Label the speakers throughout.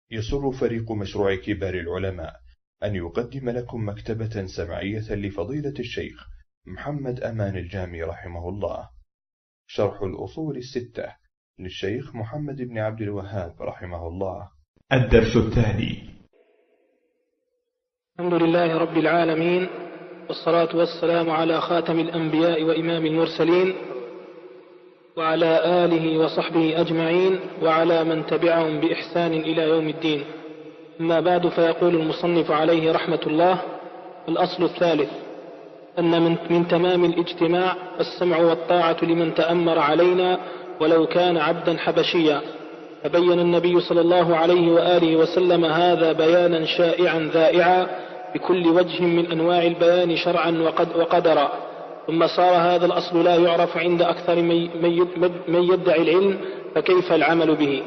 Speaker 1: يسر فريق مشروع كبار العلماء أن يقدم لكم مكتبة سمعية لفضيلة الشيخ محمد أمان الجامي رحمه الله، شرح الأصول الستة للشيخ محمد بن عبد الوهاب رحمه الله.
Speaker 2: الدرس الثاني.
Speaker 3: الحمد لله رب العالمين، والصلاة والسلام على خاتم الأنبياء وإمام المرسلين، وعلى آله وصحبه أجمعين، وعلى من تبعهم بإحسان إلى يوم الدين. أما بعد، فيقول المصنف عليه رحمة الله: الأصل الثالث أن من تمام الاجتماع السمع والطاعة لمن تأمر علينا ولو كان عبدا حبشيا. فبين النبي صلى الله عليه وآله وسلم هذا بيانا شائعا ذائعا بكل وجه من أنواع البيان شرعا وقدرا. ثم صار هذا الأصل لا يعرف عند أكثر من يدعي العلم، فكيف العمل به؟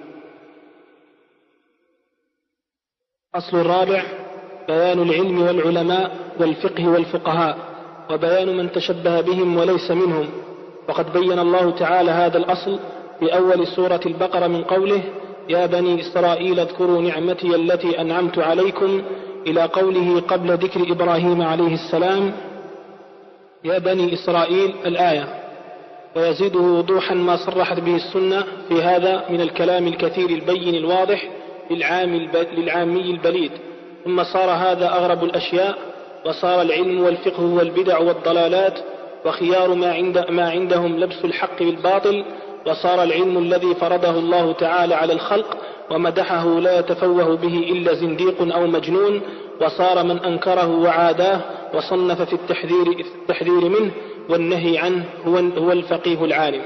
Speaker 3: الأصل الرابع: بيان العلم والعلماء والفقه والفقهاء، وبيان من تشبه بهم وليس منهم. وقد بين الله تعالى هذا الأصل في أول سورة البقرة من قوله: يا بني إسرائيل اذكروا نعمتي التي أنعمت عليكم، إلى قوله قبل ذكر إبراهيم عليه السلام: يا بني إسرائيل الآية. ويزيده وضوحا ما صرحت به السنة في هذا من الكلام الكثير البين الواضح للعامي البليد. ثم صار هذا أغرب الأشياء، وصار العلم والفقه والبدع والضلالات، وخيار ما عندهم لبس الحق بالباطل. وصار العلم الذي فرضه الله تعالى على الخلق ومدحه لا يتفوه به إلا زنديق أو مجنون. وصار من أنكره وعاداه وصنف في التحذير منه والنهي عنه هو الفقيه العالم.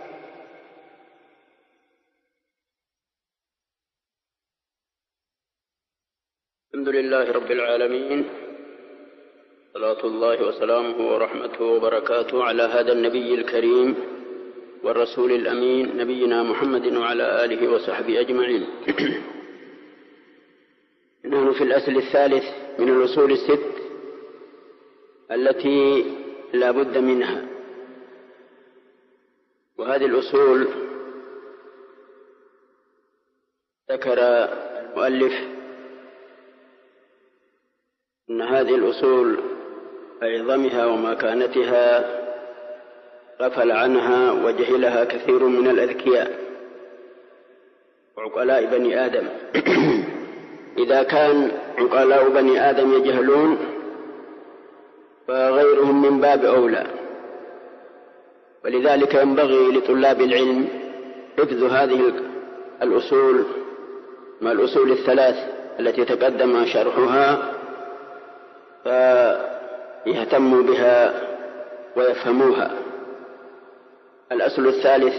Speaker 4: الحمد لله رب العالمين، صلاة الله وسلامه ورحمته وبركاته على هذا النبي الكريم والرسول الأمين نبينا محمد وعلى آله وصحبه أجمعين. نحن في الأصل الثالث من الأصول الست التي لا بد منها. وهذه الأصول ذكر المؤلف أن هذه الأصول عظمها ومكانتها غفل عنها وجهلها كثير من الأذكياء وعقلاء بني آدم. إذا كان عقلاء بني آدم يجهلون، فغيرهم من باب أولى. ولذلك ينبغي لطلاب العلم حفظ هذه الأصول مع الأصول الثلاث التي تقدم شرحها، فيهتموا بها ويفهموها. الأصل الثالث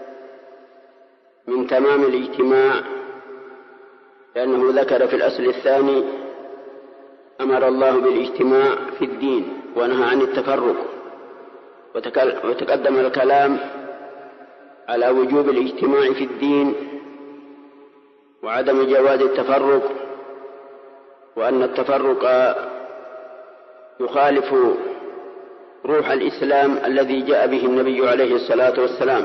Speaker 4: من تمام الاجتماع، لأنه ذكر في الأصل الثاني أمر الله بالاجتماع في الدين ونهى عن التفرق، وتقدم الكلام على وجوب الاجتماع في الدين وعدم جواز التفرق، وأن التفرق يخالف روح الإسلام الذي جاء به النبي عليه الصلاة والسلام.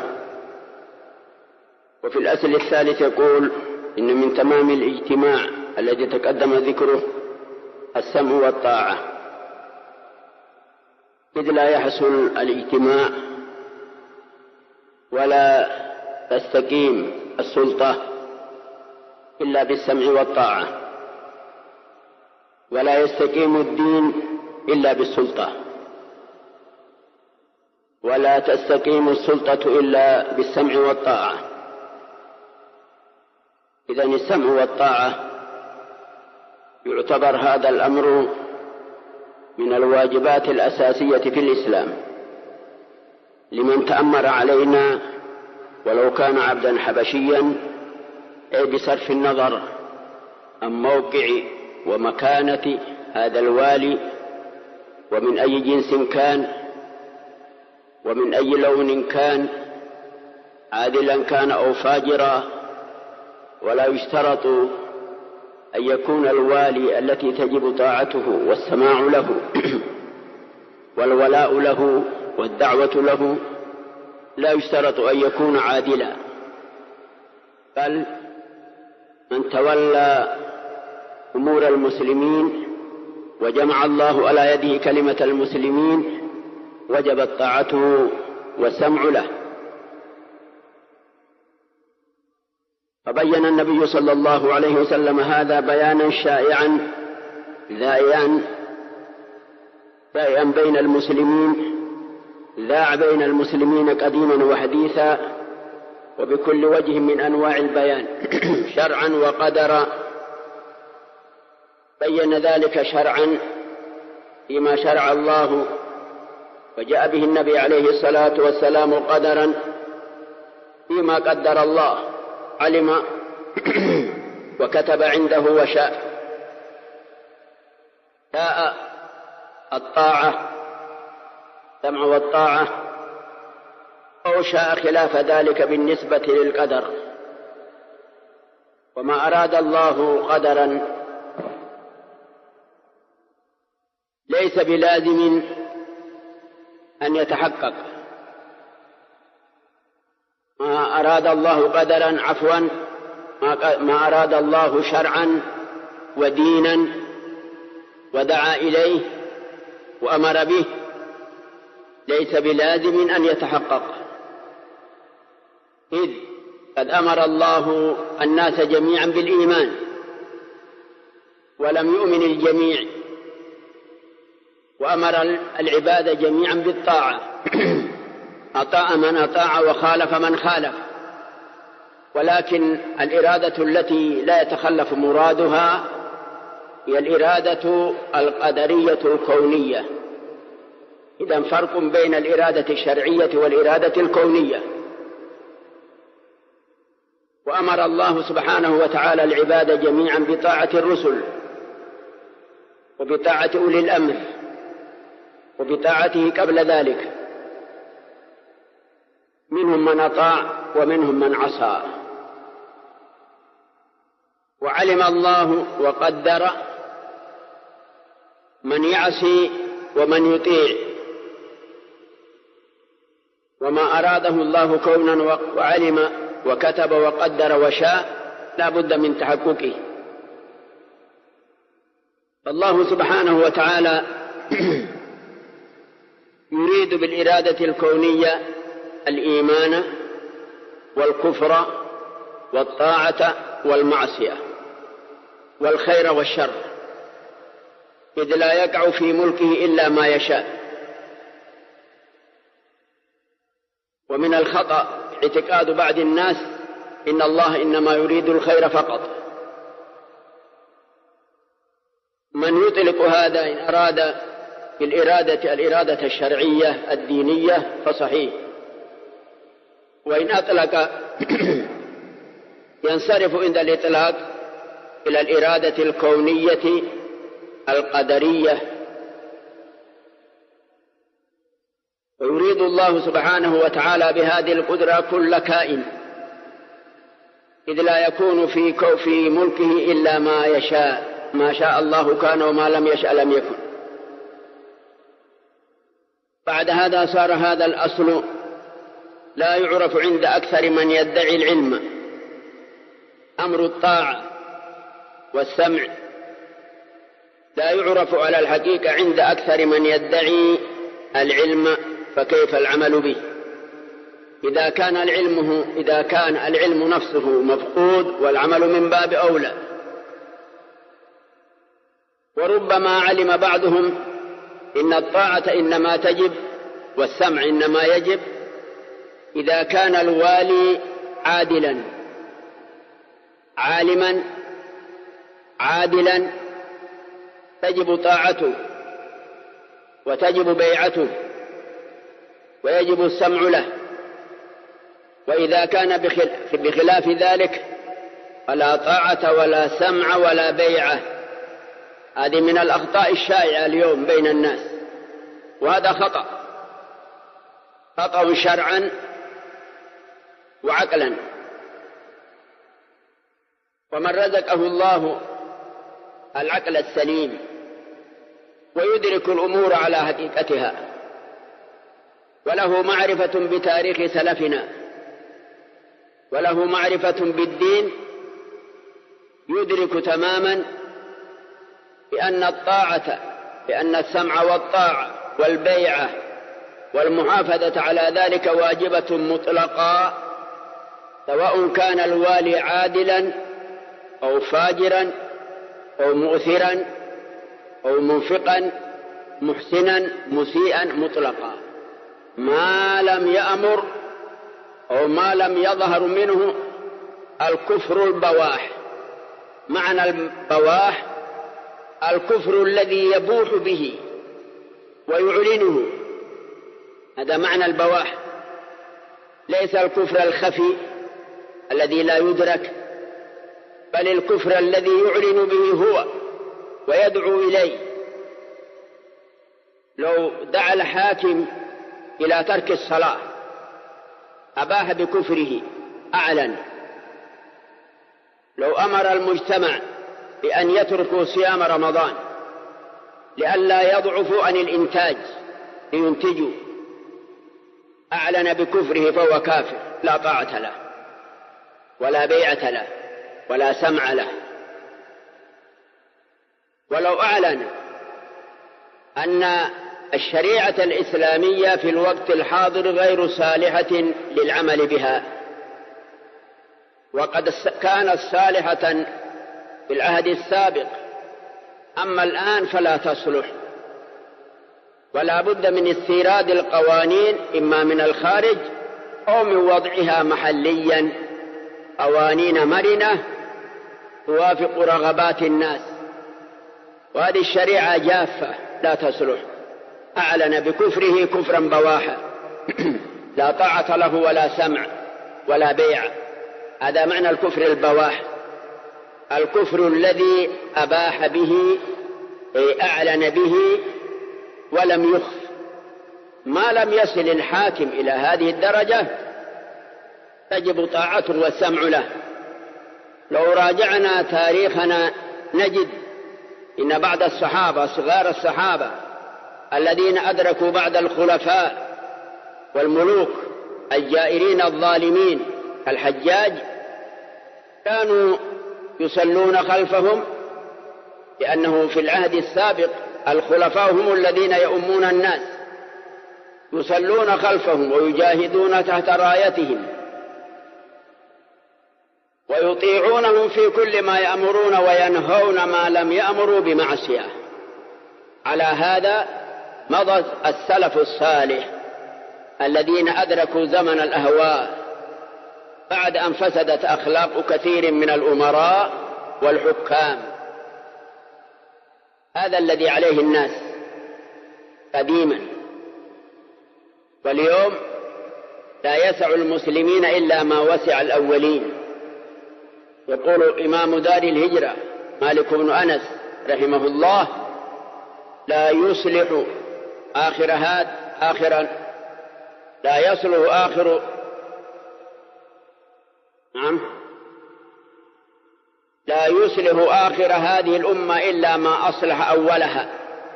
Speaker 4: وفي الأصل الثالث يقول إن من تمام الاجتماع الذي تقدم ذكره السمع والطاعة، إذ لا يحصل الاجتماع ولا تستقيم السلطة إلا بالسمع والطاعة، ولا يستقيم الدين إلا بالسلطة، ولا تستقيم السلطة إلا بالسمع والطاعة. إذن السمع والطاعة يعتبر هذا الأمر من الواجبات الأساسية في الإسلام لمن تأمر علينا ولو كان عبدا حبشيا، أي بصرف النظر عن موقع ومكانة هذا الوالي ومن أي جنس كان ومن أي لون كان، عادلا كان أو فاجرا. ولا يشترط أن يكون الوالي التي تجب طاعته والسماع له والولاء له والدعوة له، لا يشترط أن يكون عادلا، بل من تولى أمور المسلمين وجمع الله على يده كلمة المسلمين وجبت طاعته والسمع له. فبين النبي صلى الله عليه وسلم هذا بيانا شائعا ذائعا بين المسلمين، ذاع بين المسلمين قديما وحديثا وبكل وجه من أنواع البيان شرعا وقدرا. بين ذلك شرعا فيما شرع الله وجاء به النبي عليه الصلاة والسلام، قدرا فيما قدر الله علم وكتب عنده وشاء. شاء الطاعة سمع والطاعة، أو شاء خلاف ذلك بالنسبة للقدر. وما أراد الله قدرا ليس بلازم أن يتحقق. ما أراد الله قدرا ما أراد الله شرعا ودينا ودعا إليه وأمر به ليس بلازم أن يتحقق، إذ قد أمر الله الناس جميعا بالإيمان ولم يؤمن الجميع، وأمر العباد جميعا بالطاعة، أطاع من أطاع وخالف من خالف. ولكن الإرادة التي لا يتخلف مرادها هي الإرادة القدرية الكونية. إذن فرق بين الإرادة الشرعية والإرادة الكونية. وأمر الله سبحانه وتعالى العباد جميعا بطاعة الرسل وبطاعة أولي الأمر وبطاعته قبل ذلك، منهم من أطاع ومنهم من عصى. وعلم الله وقدر من يعصي ومن يطيع، وما أراده الله كونا وعلم وكتب وقدر وشاء لا بد من تحققه. فالله سبحانه وتعالى يريد بالإرادة الكونية الإيمان والكفر والطاعة والمعصية والخير والشر، إذ لا يقع في ملكه إلا ما يشاء. ومن الخطأ اعتقاد بعض الناس إن الله إنما يريد الخير فقط. من يطلق هذا إن أراد الإرادة الشرعية الدينية فصحيح، وإن أطلق ينصرف عند الإطلاق إلى الإرادة الكونية القدرية. ويريد الله سبحانه وتعالى بهذه القدرة كل كائن، إذ لا يكون في ملكه إلا ما يشاء، ما شاء الله كان وما لم يشأ لم يكن. بعد هذا صار هذا الأصل لا يعرف عند أكثر من يدعي العلم. أمر الطاعة والسمع لا يعرف على الحقيقة عند أكثر من يدعي العلم، فكيف العمل به إذا كان العلم نفسه مفقود، والعمل من باب أولى. وربما علم بعضهم إن الطاعة إنما تجب والسمع إنما يجب إذا كان الوالي عادلا عالما عادلا تجب طاعته وتجب بيعته ويجب السمع له. وإذا كان بخلاف ذلك فلا طاعة ولا سمع ولا بيعة. هذه من الأخطاء الشائعة اليوم بين الناس، وهذا خطأ شرعا وعقلا. ومن رزقه الله العقل السليم ويدرك الأمور على حقيقتها وله معرفة بتاريخ سلفنا وله معرفة بالدين، يدرك تماما بأن السمع والطاعة والبيعة والمحافظة على ذلك واجبة مطلقا، سواء كان الوالي عادلا أو فاجرا أو مؤثرا أو منفقا محسنا مسيئا مطلقا، ما لم يأمر أو ما لم يظهر منه الكفر البواح. معنى البواح الكفر الذي يبوح به ويعلنه، هذا معنى البواح، ليس الكفر الخفي الذي لا يدرك، بل الكفر الذي يعلن به هو ويدعو إليه. لو دعا الحاكم إلى ترك الصلاة أباح بكفره أعلن. لو أمر المجتمع بأن يتركوا صيام رمضان لئلا يضعفوا عن الإنتاج لينتجوا أعلن بكفره فهو كافر، لا طاعة له ولا بيعة له ولا سمع له. ولو أعلن أن الشريعة الإسلامية في الوقت الحاضر غير صالحة للعمل بها، وقد كانت صالحة في العهد السابق، أما الآن فلا تصلح، ولا بد من استيراد القوانين إما من الخارج أو من وضعها محليا، قوانين مرنة توافق رغبات الناس. وهذه الشريعة جافة لا تصلح. أعلن بكفره كفرا بواحا لا طاعة له ولا سمع ولا بيع. هذا معنى الكفر البواح، الكفر الذي أباح به أعلن به ولم يخف. ما لم يصل الحاكم إلى هذه الدرجة تجب طاعته والسمع له. لو راجعنا تاريخنا نجد إن بعض الصحابة صغار الصحابة الذين أدركوا بعد الخلفاء والملوك الجائرين الظالمين الحجاج كانوا يصلون خلفهم، لأنه في العهد السابق الخلفاء هم الذين يؤمون الناس، يصلون خلفهم ويجاهدون تحت رايتهم ويطيعونهم في كل ما يأمرون وينهون ما لم يأمروا بمعصية. على هذا مضى السلف الصالح الذين أدركوا زمن الأهواء بعد أن فسدت أخلاق كثير من الأمراء والحكام. هذا الذي عليه الناس قديما، واليوم لا يسع المسلمين إلا ما وسع الأولين. يقول إمام دار الهجرة مالك بن أنس رحمه الله: لا يصلح آخر هذه الأمة إلا ما أصلح أولها.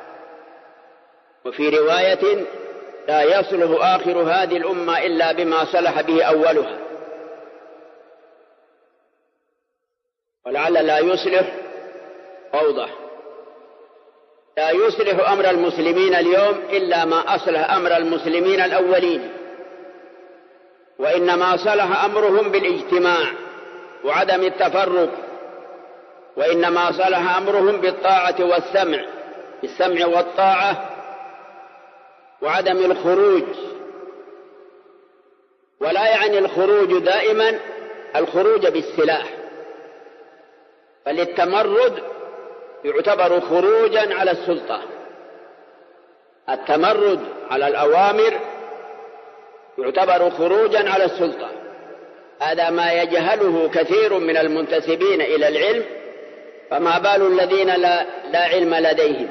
Speaker 4: وفي رواية: لا يصلح آخر هذه الأمة إلا بما صلح به أولها. ولعل لا يصلح أوضح. لا يصلح أمر المسلمين اليوم إلا ما أصلح أمر المسلمين الأولين، وإنما صلح أمرهم بالاجتماع وعدم التفرق، وإنما صلح أمرهم بالطاعة والسمع، بالسمع والطاعة وعدم الخروج. ولا يعني الخروج دائما الخروج بالسلاح، بل التمرد يعتبر خروجا على السلطة. التمرد على الأوامر يعتبر خروجا على السلطة. هذا ما يجهله كثير من المنتسبين إلى العلم، فما بال الذين لا علم لديهم.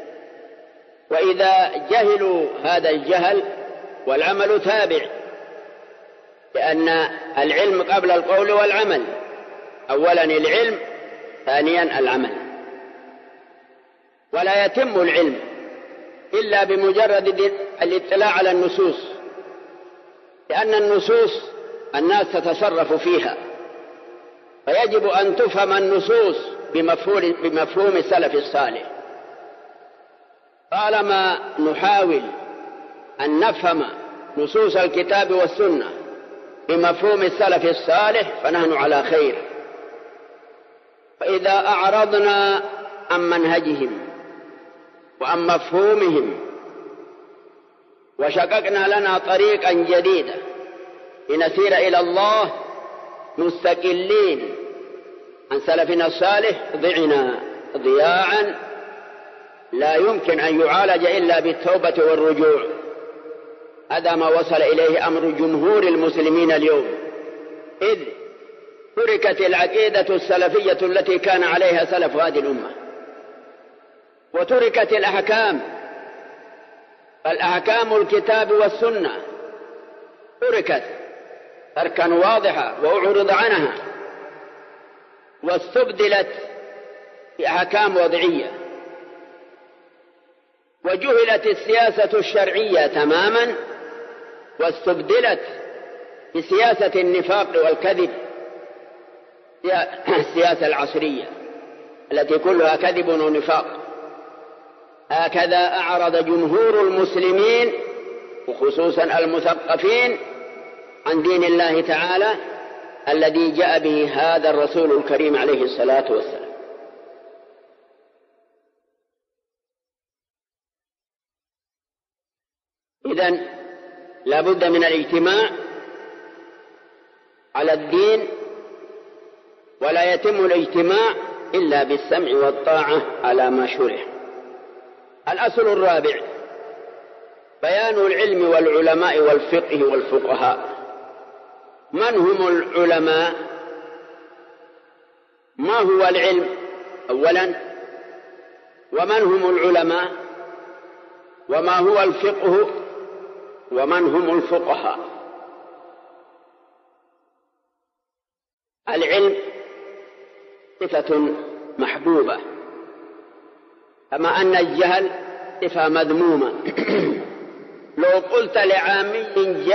Speaker 4: وإذا جهلوا هذا الجهل والعمل تابع، لأن العلم قبل القول والعمل، أولا العلم ثانيا العمل. ولا يتم العلم إلا بمجرد الاطلاع على النصوص، لأن النصوص الناس تتصرف فيها، فيجب أن تفهم النصوص بمفهوم السلف الصالح. طالما نحاول أن نفهم نصوص الكتاب والسنة بمفهوم السلف الصالح فنحن على خير. فإذا أعرضنا عن منهجهم وعن مفهومهم وشققنا لنا طريقا جديدا لنسير إلى الله مستقلين عن سلفنا الصالح ضعنا ضياعا لا يمكن أن يعالج إلا بالتوبة والرجوع. هذا ما وصل إليه أمر جمهور المسلمين اليوم، إذ تركت العقيدة السلفية التي كان عليها سلف هذه الأمة، وتركت الأحكام الكتاب والسنة تركت تركا واضحا وأعرض عنها، واستبدلت بأحكام وضعية، وجهلت السياسة الشرعية تماما واستبدلت بسياسة النفاق والكذب، السياسة العصرية التي كلها كذب ونفاق. هكذا أعرض جمهور المسلمين وخصوصا المثقفين عن دين الله تعالى الذي جاء به هذا الرسول الكريم عليه الصلاة والسلام. إذن لا بد من الاجتماع على الدين، ولا يتم الاجتماع إلا بالسمع والطاعة على ما شرع. الأصل الرابع بيان العلم والعلماء والفقه والفقهاء. من هم العلماء؟ ما هو العلم أولا؟ ومن هم العلماء؟ وما هو الفقه؟ ومن هم الفقهاء؟ العلم صفة محبوبة، كما أن الجهل صفة مذمومة. لو قلت لعامي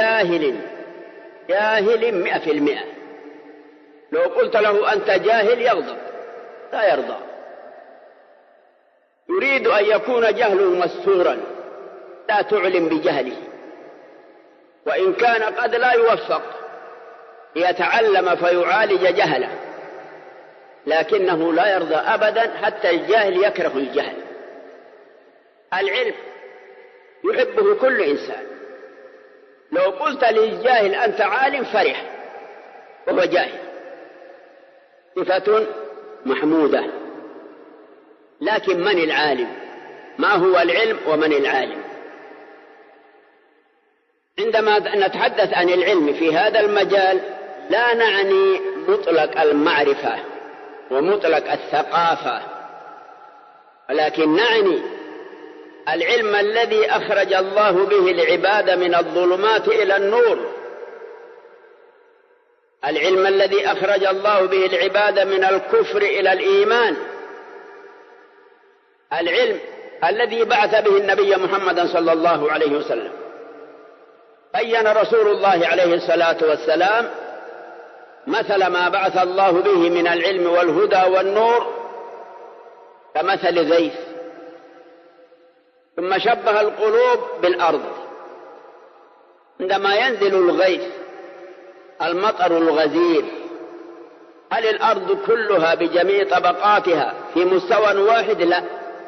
Speaker 4: جاهل 100%، لو قلت له أنت جاهل يغضب، لا يرضى. يريد أن يكون جهله مستورا، لا تعلم بجهله، وإن كان قد لا يوفق ليتعلم فيعالج جهله، لكنه لا يرضى أبدا حتى الجاهل يكره الجهل. العلم يحبه كل إنسان. لو قلت للجاهل أنت عالم فرح وهو جاهل، صفة محمودة. لكن من العالم؟ ما هو العلم ومن العالم؟ عندما نتحدث عن العلم في هذا المجال لا نعني مطلق المعرفة ومطلق الثقافة، ولكن نعني العلم الذي أخرج الله به العباد من الظلمات إلى النور، العلم الذي أخرج الله به العباد من الكفر إلى الإيمان، العلم الذي بعث به النبي محمد صلى الله عليه وسلم. بين رسول الله عليه الصلاة والسلام مثل ما بعث الله به من العلم والهدى والنور كمثل غيث، ثم شبه القلوب بالأرض. عندما ينزل الغيث المطر الغزير، هل الأرض كلها بجميع طبقاتها في مستوى واحد؟ لا،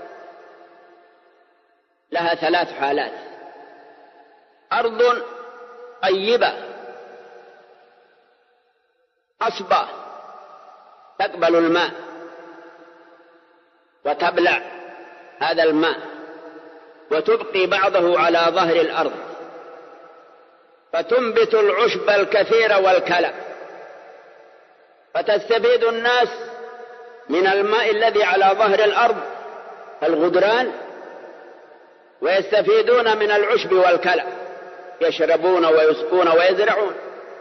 Speaker 4: لها 3 حالات. أرض طيبة أصبة تقبل الماء وتبلع هذا الماء وتبقي بعضه على ظهر الأرض، فتنبت العشب الكثير والكلى، فتستفيد الناس من الماء الذي على ظهر الأرض الغدران، ويستفيدون من العشب والكلى، يشربون ويسقون ويزرعون.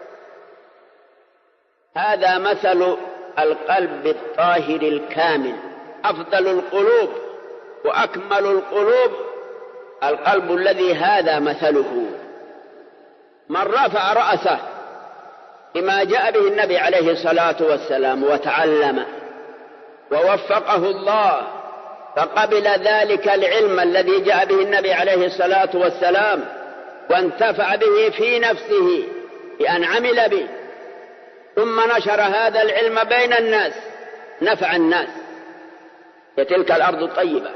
Speaker 4: هذا مثل القلب الطاهر الكامل. أفضل القلوب وأكمل القلوب القلب الذي هذا مثله. من رفع رأسه بما جاء به النبي عليه الصلاة والسلام وتعلم ووفقه الله فقبل ذلك العلم الذي جاء به النبي عليه الصلاة والسلام وانتفع به في نفسه بأن عمل به، ثم نشر هذا العلم بين الناس نفع الناس وتلك الأرض الطيبة.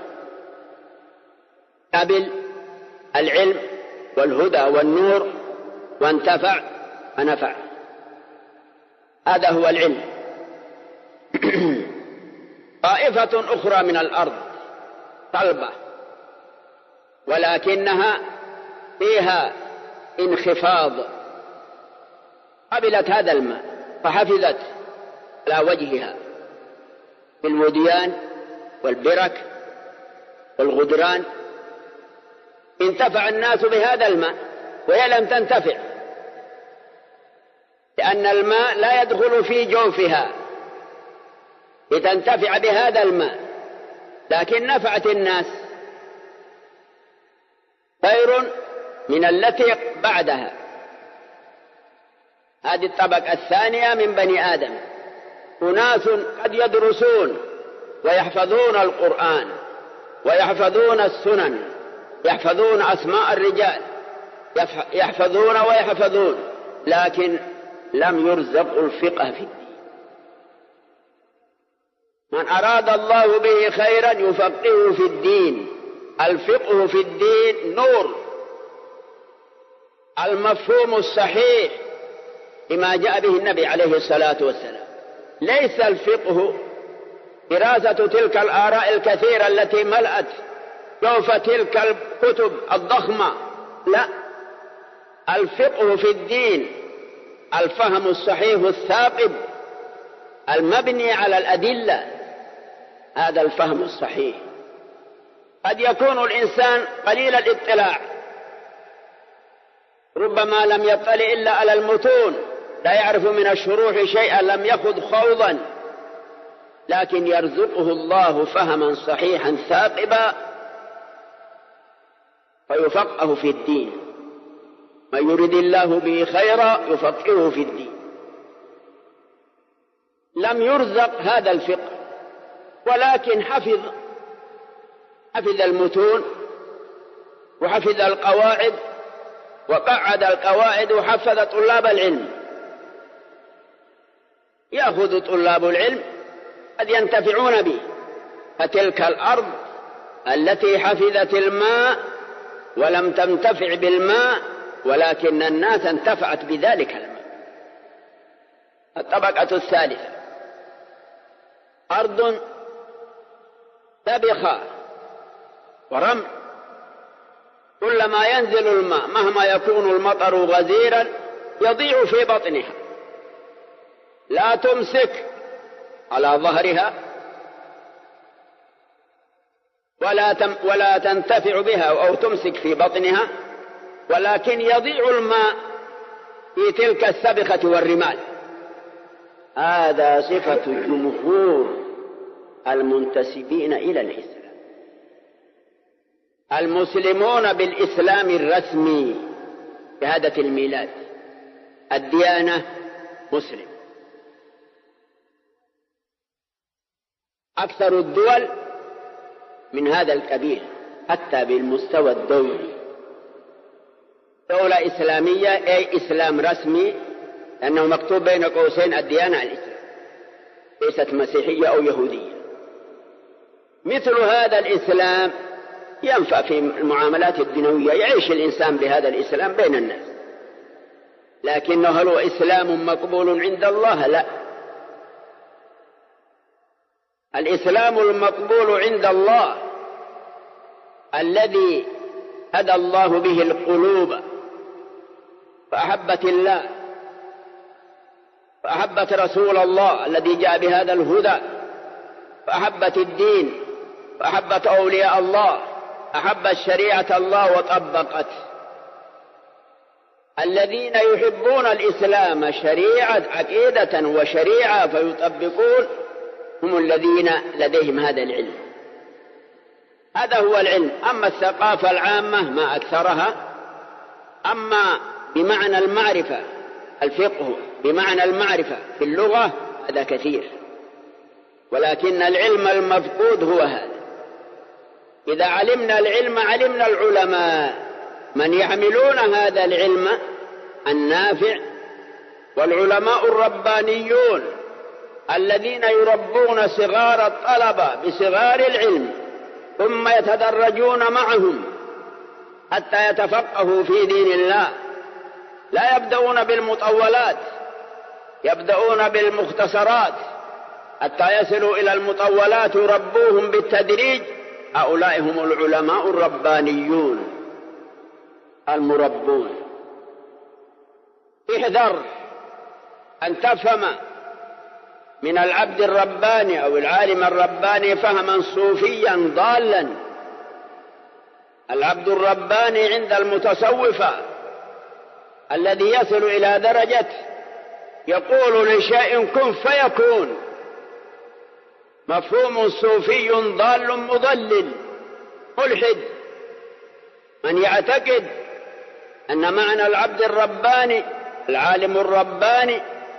Speaker 4: قبل العلم والهدى والنور وانتفع فنفع، هذا هو العلم. طائفة أخرى من الأرض صلبة ولكنها فيها انخفاض، قبلت هذا الماء فحفظت على وجهها بالوديان والبرك والغدران، انتفع الناس بهذا الماء وهي لم تنتفع، لأن الماء لا يدخل في جوفها لتنتفع بهذا الماء، لكن نفعت الناس خير من التي بعدها. هذه الطبقة الثانية من بني آدم، أناس قد يدرسون ويحفظون القرآن ويحفظون السنن، يحفظون أسماء الرجال، يحفظون ويحفظون، لكن لم يرزقوا الفقه في الدين. من أراد الله به خيرا يفقهه في الدين. الفقه في الدين نور، المفهوم الصحيح لما جاء به النبي عليه الصلاة والسلام. ليس الفقه دراسة تلك الآراء الكثيرة التي ملأت جوف تلك الكتب الضخمة، لا، الفقه في الدين الفهم الصحيح الثاقب المبني على الأدلة، هذا الفهم الصحيح. قد يكون الإنسان قليل الاطلاع، ربما لم يطلع إلا على المتون، لا يعرف من الشروح شيئا، لم يخض خوضا، لكن يرزقه الله فهما صحيحا ثاقبا فيفقه في الدين. من يرد الله به خيرا يفقهه في الدين. لم يرزق هذا الفقه ولكن حفظ المتون وحفظ القواعد وقعد القواعد وحفظ طلاب العلم. يأخذ طلاب العلم قد ينتفعون به. فتلك الأرض التي حفظت الماء ولم تنتفع بالماء، ولكن الناس انتفعت بذلك الماء. الطبقة الثالثة أرض سبخة ورمل، كلما ينزل الماء مهما يكون المطر غزيرا يضيع في بطنها، لا تمسك على ظهرها ولا تنتفع بها أو تمسك في بطنها، ولكن يضيع الماء في تلك السبخة والرمال. هذا صفة جمهور المنتسبين إلى الإسلام. المسلمون بالإسلام الرسمي شهادة الميلاد، الديانة مسلم. أكثر الدول من هذا الكبير حتى بالمستوى الدولي دولة إسلامية، أي إسلام رسمي، لأنه مكتوب بين قوسين الديانة الإسلام، ليست مسيحية أو يهودية. مثل هذا الإسلام ينفع في المعاملات الدنيوية، يعيش الإنسان بهذا الإسلام بين الناس، لكنه هل هو إسلام مقبول عند الله؟ لا. الإسلام المقبول عند الله الذي هدى الله به القلوب فأحبت الله، فأحبت رسول الله الذي جاء بهذا الهدى، فأحبت الدين، فأحبت أولياء الله، أحبت شريعة الله وطبقت. الذين يحبون الإسلام شريعة عقيدة وشريعة فيطبقون هم الذين لديهم هذا العلم. هذا هو العلم. أما الثقافة العامة ما أكثرها، أما بمعنى المعرفة الفقه بمعنى المعرفة في اللغة هذا كثير، ولكن العلم المفقود هو هذا. إذا علمنا العلم علمنا العلماء من يحملون هذا العلم النافع، والعلماء الربانيون الذين يربون صغار الطلبة بصغار العلم ثم يتدرجون معهم حتى يتفقهوا في دين الله. لا يبدأون بالمطولات، يبدأون بالمختصرات حتى يصلوا إلى المطولات يربوهم بالتدريج. هؤلاء هم العلماء الربانيون المربون. احذر أن تفهم من العبد الرباني أو العالم الرباني فهما صوفيا ضالا. العبد الرباني عند المتصوفة الذي يصل إلى درجة يقول لشيء كن فيكون، مفهوم صوفي ضال مضلل ملحد. من يعتقد أن معنى العبد الرباني العالم الرباني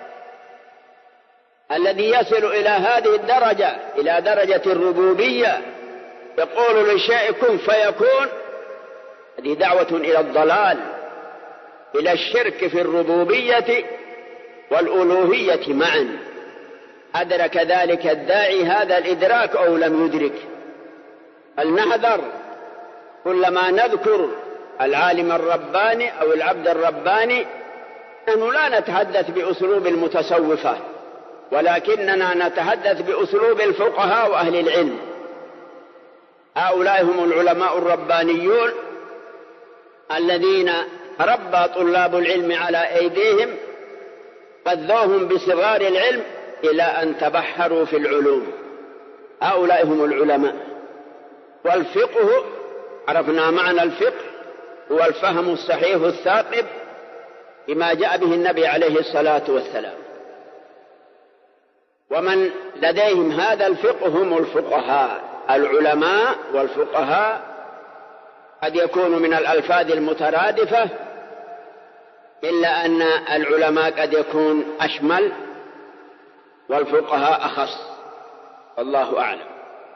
Speaker 4: الذي يصل إلى هذه الدرجة إلى درجة الربوبية يقول للشيء كن فيكون، هذه دعوة إلى الضلال، إلى الشرك في الربوبية والألوهية معا. أدرك ذلك الداعي هذا الإدراك أو لم يدرك. فلنحذر كلما نذكر العالم الرباني أو العبد الرباني نحن لا نتحدث بأسلوب المتصوفة، ولكننا نتحدث بأسلوب الفقهاء وأهل العلم. هؤلاء هم العلماء الربانيون الذين ربى طلاب العلم على أيديهم، غذوهم بصغار العلم إلى أن تبحروا في العلوم. هؤلاء هم العلماء. والفقه عرفنا معنى الفقه هو الفهم الصحيح الثاقب بما جاء به النبي عليه الصلاة والسلام. ومن لديهم هذا الفقه هم الفقهاء. العلماء والفقهاء قد يكون من الألفاظ المترادفة، إلا أن العلماء قد يكون أشمل والفقهاء أخص، والله أعلم.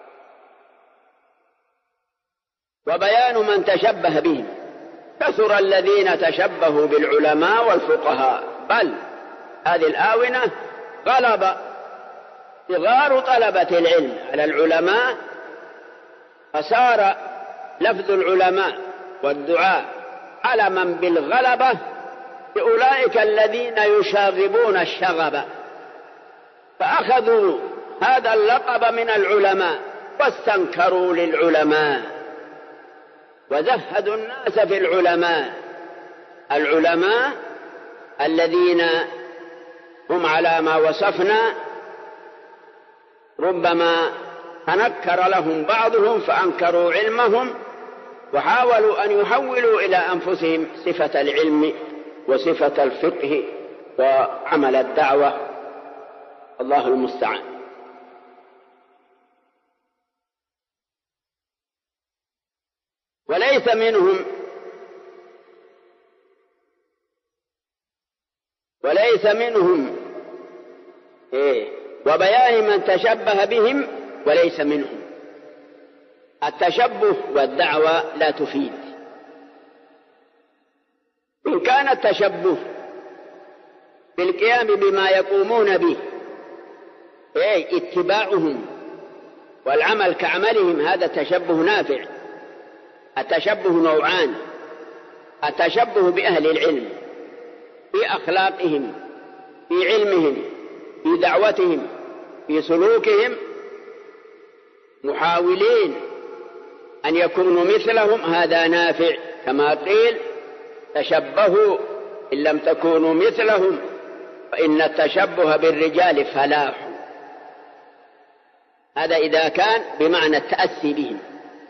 Speaker 4: وبيان من تشبه بهم. كثر الذين تشبهوا بالعلماء والفقهاء، بل هذه الآونة غلب صغار طلبة العلم على العلماء، فصار لفظ العلماء والدعاء علما بالغلبة لأولئك الذين يشاغبون الشغب، فأخذوا هذا اللقب من العلماء واستنكروا للعلماء وزهدوا الناس في العلماء. العلماء الذين هم على ما وصفنا ربما تنكر لهم بعضهم فأنكروا علمهم وحاولوا أن يحولوا إلى أنفسهم صفة العلم وصفة الفقه وعمل الدعوة، الله المستعان. وليس منهم وبيان من تشبه بهم وليس منهم. التشبه والدعوة لا تفيد. إن كان التشبه بالقيام بما يقومون به اتباعهم والعمل كعملهم، هذا تشبه نافع. التشبه نوعان: التشبه بأهل العلم في أخلاقهم، في علمهم، في دعوتهم، في سلوكهم، محاولين أن يكونوا مثلهم، هذا نافع، كما قيل تشبهوا إن لم تكونوا مثلهم فإن التشبه بالرجال فلاح. هذا إذا كان بمعنى التأسي بهم.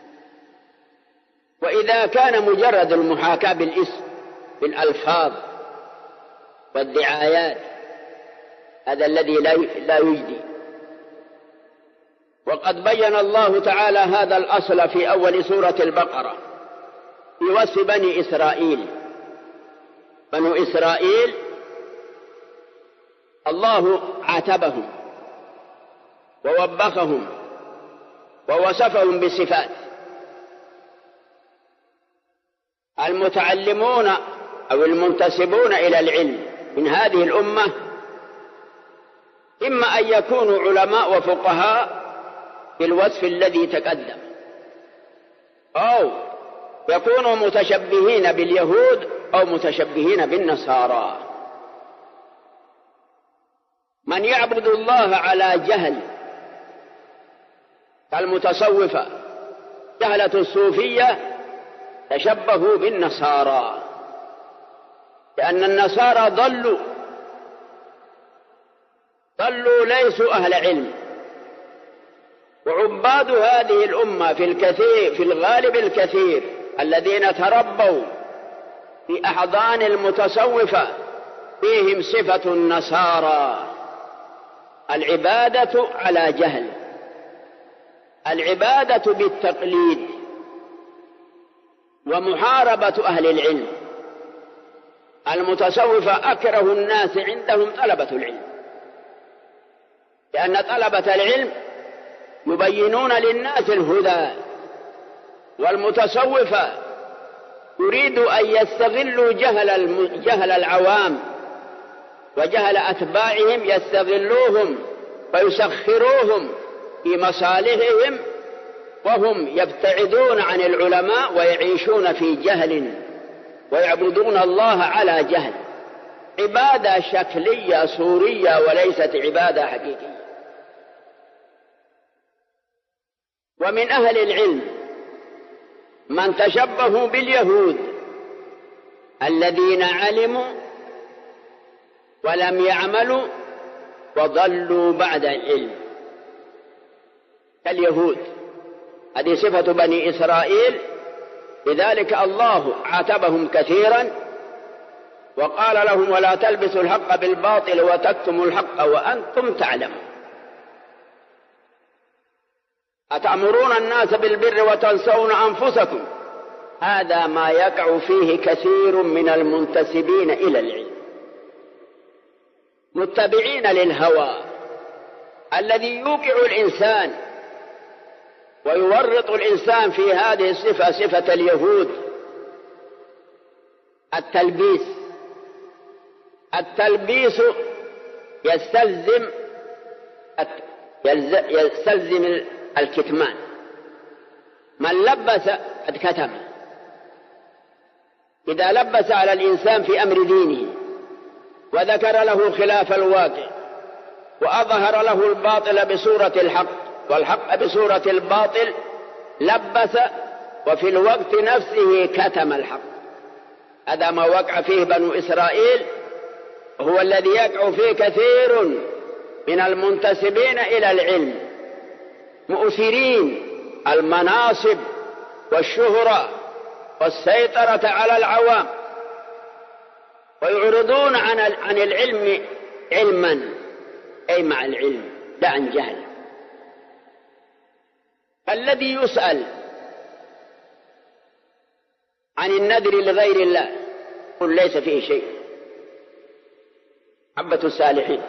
Speaker 4: وإذا كان مجرد المحاكاة بالاسم بالألفاظ والدعايات، هذا الذي لا يجدي. وقد بين الله تعالى هذا الأصل في أول سورة البقرة في وصف بني إسرائيل. بنو إسرائيل الله عاتبهم ووبخهم ووصفهم بصفات. المتعلمون أو المنتسبون إلى العلم من هذه الأمة إما أن يكونوا علماء وفقهاء بالوصف الذي تقدم، أو يكونوا متشبهين باليهود أو متشبهين بالنصارى. من يعبد الله على جهل كالمتصوفة جهلة الصوفية تشبهوا بالنصارى، لأن النصارى ضلوا ليسوا أهل علم. وعباد هذه الأمة في الغالب الكثير الذين تربوا في أحضان المتصوفة فيهم صفة النصارى: العبادة على جهل، العبادة بالتقليد، ومحاربة أهل العلم. المتصوفة أكره الناس عندهم طلبة العلم، لأن طلبة العلم يبينون للناس الهدى، والمتصوفة يريد أن يستغلوا جهل العوام وجهل أتباعهم، يستغلوهم ويسخروهم في مصالحهم، وهم يبتعدون عن العلماء ويعيشون في جهل ويعبدون الله على جهل، عبادة شكلية صورية وليست عبادة حقيقية. ومن أهل العلم من تشبهوا باليهود الذين علموا ولم يعملوا وضلوا بعد العلم كاليهود. هذه صفة بني إسرائيل، لذلك الله عاتبهم كثيرا وقال لهم: ولا تلبسوا الحق بالباطل وتكتموا الحق وأنتم تعلمون. أتأمرون الناس بالبر وتنسون أنفسكم. هذا ما يقع فيه كثير من المنتسبين إلى العلم، متبعين للهوى الذي يوقع الإنسان ويورط الإنسان في هذه الصفة، صفة اليهود: التلبيس يستلزم الكتمان. من لبس قد كتم. إذا لبس على الإنسان في أمر دينه وذكر له خلاف الواقع وأظهر له الباطل بصورة الحق والحق بصورة الباطل، لبس وفي الوقت نفسه كتم الحق. هذا ما وقع فيه بنو إسرائيل، هو الذي يقع فيه كثير من المنتسبين إلى العلم، مؤثرين المناصب والشهرة والسيطرة على العوام، ويعرضون عن العلم علما، أي مع العلم لا عن جهل. الذي يسأل عن النذر لغير الله قل ليس فيه شيء. محبة الصالحين.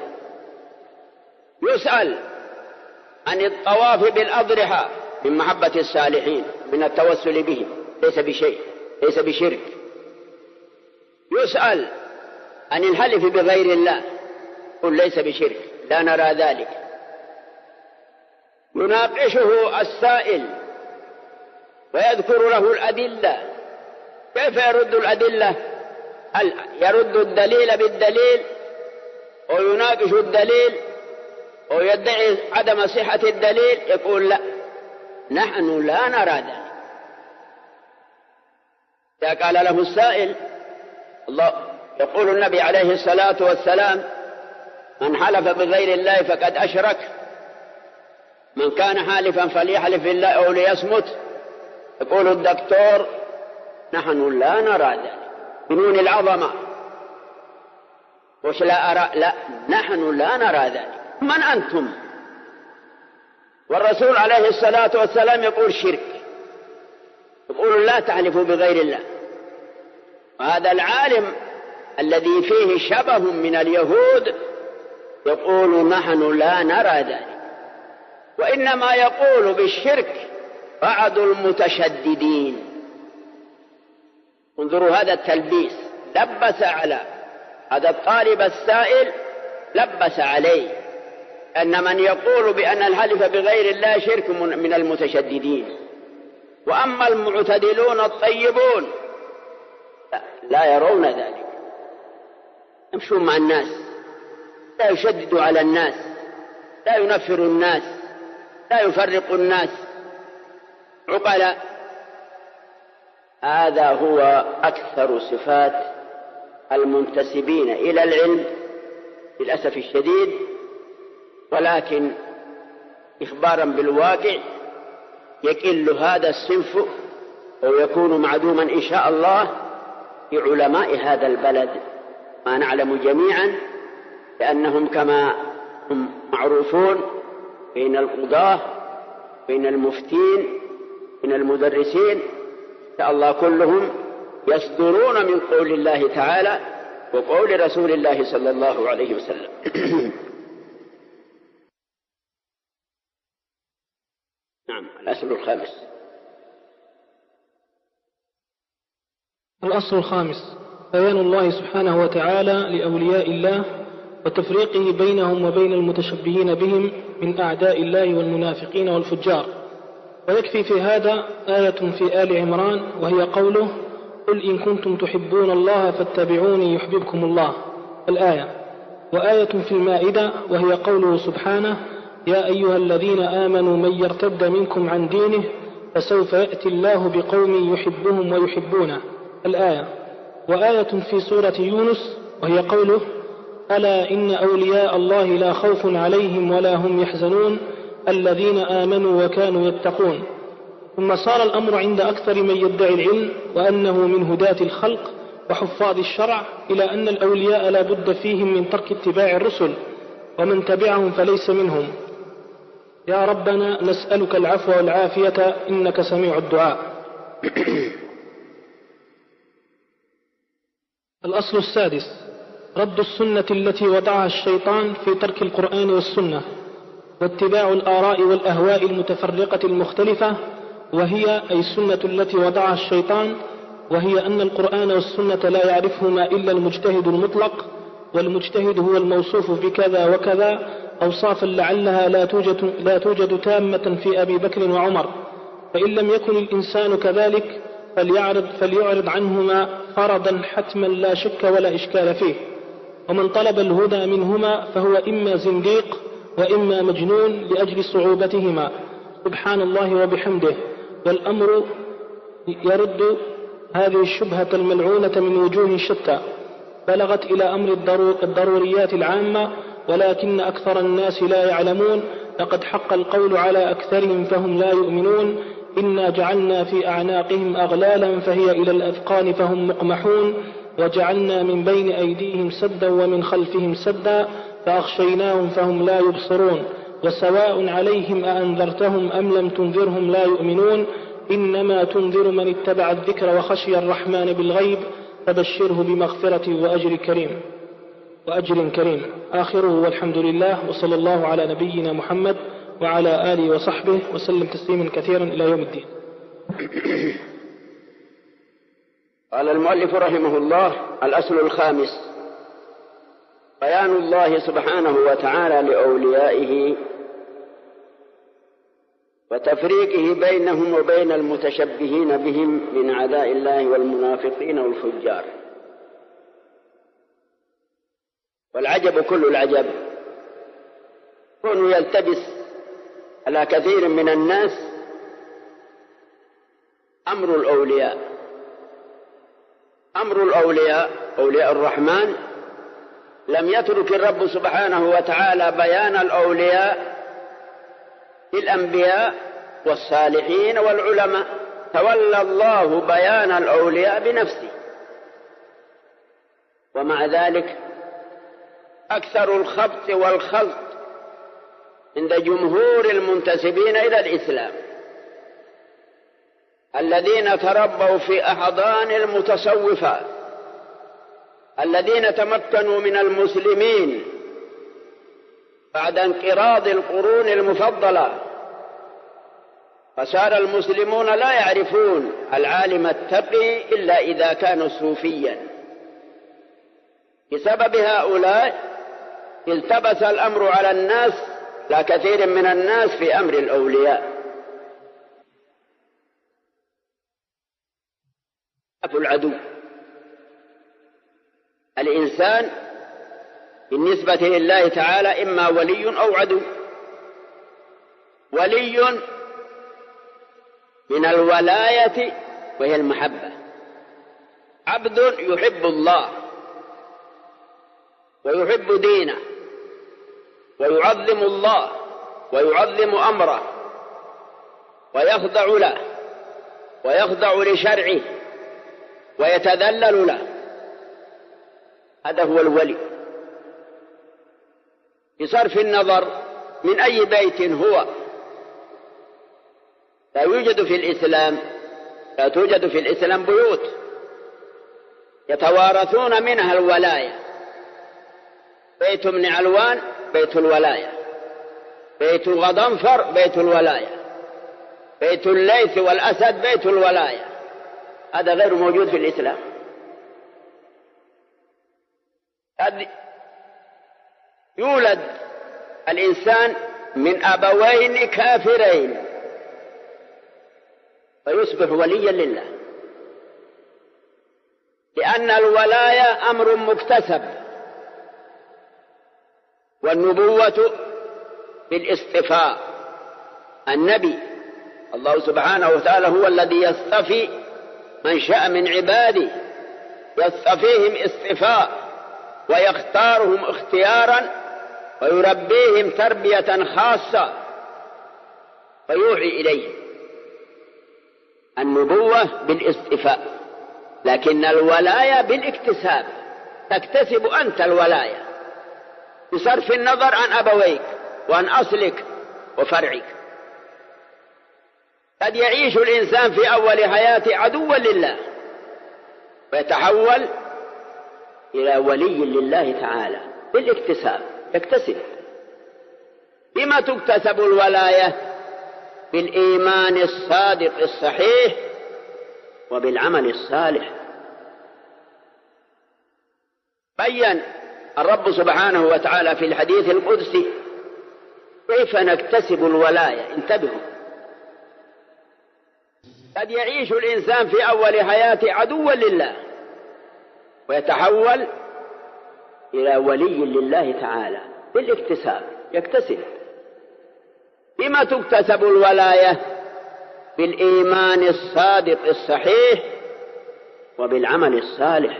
Speaker 4: يسأل عن الطواف بالأضرحة من محبة الصالحين، من التوسل بهم، ليس بشيء، ليس بشرك. يسأل عن الحلف بغير الله قل ليس بشرك، لا نرى ذلك. يناقشه السائل ويذكر له الأدلة. كيف يرد الأدلة؟ هل يرد الدليل بالدليل ويناقش الدليل ويدعي عدم صحة الدليل؟ يقول لا، نحن لا نرى ذلك. إذا قال له السائل، يقول النبي عليه الصلاة والسلام: من حلف بغير الله فقد أشرك، من كان حالفا فليحلف بالله أو ليصمت. يقول الدكتور: نحن لا نرى ذلك، بنون العظمة. وش لا أرى؟ لا، نحن لا نرى ذلك. من أنتم؟ والرسول عليه الصلاة والسلام يقول شرك، يقول لا تحلفوا بغير الله. وهذا العالم الذي فيه شبه من اليهود يقول نحن لا نرى ذلك، وإنما يقول بالشرك بعض المتشددين. انظروا هذا التلبيس، لبس على هذا الطالب السائل، لبس عليه أن من يقول بأن الحلف بغير الله شرك من المتشددين. وأما المعتدلون الطيبون لا يرون ذلك، يمشون مع الناس، لا يشددوا على الناس، لا ينفروا الناس، لا يفرقوا الناس، عقلاء. هذا هو أكثر صفات المنتسبين إلى العلم للأسف الشديد. ولكن إخبارا بالواقع يقل هذا الصنف أو يكون معدوما إن شاء الله في علماء هذا البلد، ما نعلم جميعا، لأنهم كما هم معروفون بين القضاة، بين المفتين، بين المدرسين، إن شاء الله كلهم يصدرون من قول الله تعالى وقول رسول الله صلى الله عليه وسلم. نعم. الأصل الخامس.
Speaker 3: الأصل الخامس بيان الله سبحانه وتعالى لأولياء الله وتفريقه بينهم وبين المتشبهين بهم من أعداء الله والمنافقين والفجار. ويكفي في هذا آية في آل عمران وهي قوله: قل إن كنتم تحبون الله فاتبعوني يحببكم الله، الآية. وآية في المائدة وهي قوله سبحانه: يا أيها الذين آمنوا من يرتد منكم عن دينه فسوف يأتي الله بقوم يحبهم ويحبونه، الآية. وآية في سورة يونس وهي قوله: ألا إن أولياء الله لا خوف عليهم ولا هم يحزنون الذين آمنوا وكانوا يتقون. ثم صار الأمر عند أكثر من يدعي العلم وأنه من هداة الخلق وحفاظ الشرع إلى أن الأولياء لا بد فيهم من ترك اتباع الرسل، ومن تبعهم فليس منهم. يا ربنا نسألك العفو والعافية إنك سميع الدعاء. الأصل السادس رد السنة التي وضعها الشيطان في ترك القرآن والسنة، واتباع الآراء والأهواء المتفرقة المختلفة، وهي أي السنة التي وضعها الشيطان، وهي أن القرآن والسنة لا يعرفهما إلا المجتهد المطلق، والمجتهد هو الموصوف بكذا وكذا أوصافا لعلها لا توجد تامة في أبي بكر وعمر، فإن لم يكن الإنسان كذلك فليعرض عنهما فرضا حتما لا شك ولا إشكال فيه. ومن طلب الهدى منهما فهو إما زنديق وإما مجنون لأجل صعوبتهما، سبحان الله وبحمده. والأمر يرد هذه الشبهة الملعونة من وجوه شتى بلغت إلى أمر الضروريات العامة، ولكن أكثر الناس لا يعلمون. لقد حق القول على أكثرهم فهم لا يؤمنون. إنا جعلنا في أعناقهم أغلالا فهي إلى الأذقان فهم مقمحون، وجعلنا من بين أيديهم سدا ومن خلفهم سدا فأغشيناهم فهم لا يبصرون. وسواء عليهم أأنذرتهم أم لم تنذرهم لا يؤمنون. إنما تنذر من اتبع الذكر وخشي الرحمن بالغيب فبشره بمغفرة وأجر كريم. آخره والحمد لله، وصلى الله على نبينا محمد وعلى آله وصحبه وسلم تسليما كثيرا إلى يوم الدين.
Speaker 4: قال المؤلف رحمه الله: الأصل الخامس بيان الله سبحانه وتعالى لأوليائه وتفريقه بينهم وبين المتشبهين بهم من أعداء الله والمنافقين والفجار. والعجب كل العجب كونه يلتبس على كثير من الناس أمر الأولياء. أمر الأولياء أولياء الرحمن لم يترك الرب سبحانه وتعالى بيان الأولياء للأنبياء والصالحين والعلماء، تولى الله بيان الأولياء بنفسه. ومع ذلك أكثر الخبط والخلط عند جمهور المنتسبين إلى الإسلام الذين تربوا في أحضان المتصوفة، الذين تمكنوا من المسلمين بعد انقراض القرون المفضلة، فصار المسلمون لا يعرفون العالم التقي إلا إذا كان صوفيا. بسبب هؤلاء التبس الأمر على الناس، لا كثير من الناس، في أمر الأولياء. العدو الإنسان بالنسبة لله تعالى إما ولي أو عدو. ولي من الولاية وهي المحبة، عبد يحب الله ويحب دينه ويعظم الله ويعظم أمره ويخضع له ويخضع لشرعه ويتذلل له، هذا هو الولي. بصرف النظر من أي بيت هو، لا توجد في الإسلام بيوت يتوارثون منها الولاية. بيت ابن علوان بيت الولاية، بيت غضنفر بيت الولاية، بيت الليث والأسد بيت الولاية. هذا غير موجود في الإسلام. قد يولد الإنسان من أبوين كافرين فيصبح وليا لله، لأن الولاية أمر مكتسب، والنبوة بالاصطفاء. النبي الله سبحانه وتعالى هو الذي يصطفي من شاء من عباده، يصطفيهم اصطفاء ويختارهم اختيارا ويربيهم تربية خاصة فيوحي إليهم. النبوة بالاصطفاء، لكن الولاية بالاكتساب، تكتسب أنت الولاية بصرف النظر عن أبويك وعن أصلك وفرعك. قد يعيش الإنسان في أول حياته عدوا لله ويتحول إلى ولي لله تعالى بالاكتساب، يكتسب. بما تكتسب الولاية؟ بالإيمان الصادق الصحيح وبالعمل الصالح. بين الرب سبحانه وتعالى في الحديث القدسي كيف نكتسب الولاية. انتبهوا، قد يعيش الإنسان في أول حياته عدوا لله ويتحول إلى ولي لله تعالى بالاكتساب، يكتسب. بما تكتسب الولاية؟ بالإيمان الصادق الصحيح وبالعمل الصالح.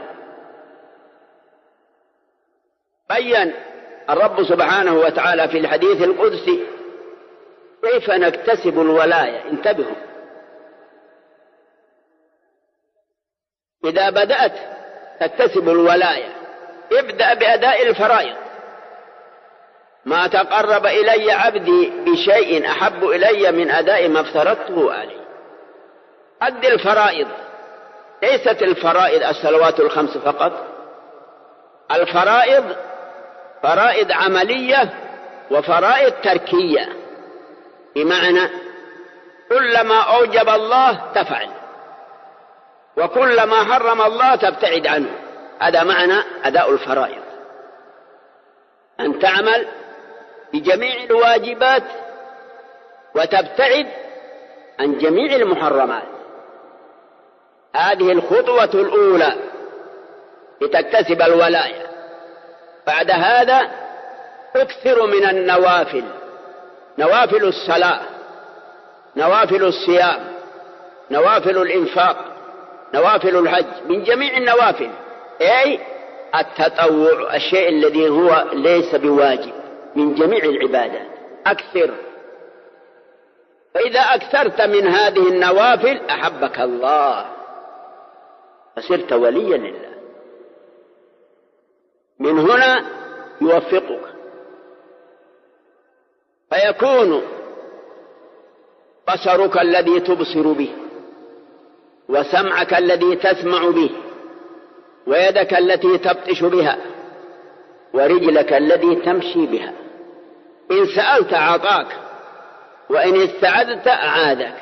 Speaker 4: بين الرب سبحانه وتعالى في الحديث القدسي كيف نكتسب الولاية. انتبهوا، إذا بدأت تكتسب الولاية ابدأ بأداء الفرائض. ما تقرب إلي عبدي بشيء أحب إلي من أداء ما افترضته عليه. أد الفرائض، ليست الفرائض الصلوات الخمس فقط. الفرائض فرائض عملية وفرائض تركية، بمعنى كلما أوجب الله تفعل وكلما حرم الله تبتعد عنه. هذا معنى أداء الفرائض، أن تعمل بجميع الواجبات وتبتعد عن جميع المحرمات. هذه الخطوة الأولى لتكتسب الولاية. بعد هذا تكثر من النوافل، نوافل الصلاة، نوافل الصيام، نوافل الإنفاق، نوافل الحج، من جميع النوافل، أي التطوع، الشيء الذي هو ليس بواجب، من جميع العبادات أكثر. فإذا أكثرت من هذه النوافل أحبك الله فصرت وليا لله. من هنا يوفقك فيكون بصرك الذي تبصر به، وسمعك الذي تسمع به، ويدك التي تبطش بها، ورجلك التي تمشي بها. إن سألت أعطاك، وإن استعذت أعاذك.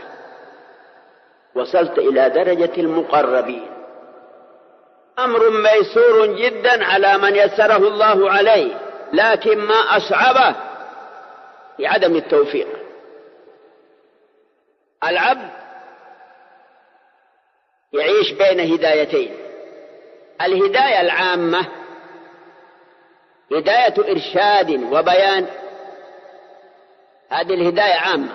Speaker 4: وصلت إلى درجة المقربين. أمر ميسور جدا على من يسره الله عليه، لكن ما أصعبه في عدم التوفيق. العبد يعيش بين هدايتين: الهداية العامة هداية إرشاد وبيان، هذه الهداية عامة،